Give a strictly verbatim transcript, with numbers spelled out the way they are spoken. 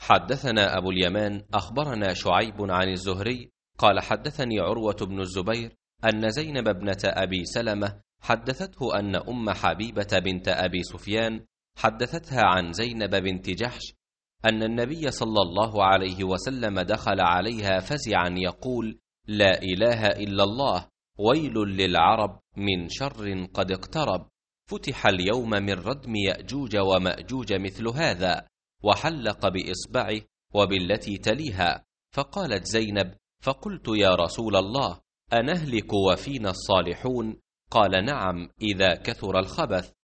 حدثنا أبو اليمان أخبرنا شعيب عن الزهري قال حدثني عروة بن الزبير أن زينب ابنة أبي سلمة حدثته أن أم حبيبة بنت أبي سفيان حدثتها عن زينب بنت جحش أن النبي صلى الله عليه وسلم دخل عليها فزعا يقول: لا إله إلا الله، ويل للعرب من شر قد اقترب، فتح اليوم من ردم يأجوج ومأجوج مثل هذا، وحلق بإصبعه وبالتي تليها. فقالت زينب: فقلت يا رسول الله أنهلك وفينا الصالحون؟ قال: نعم، إذا كثر الخبث.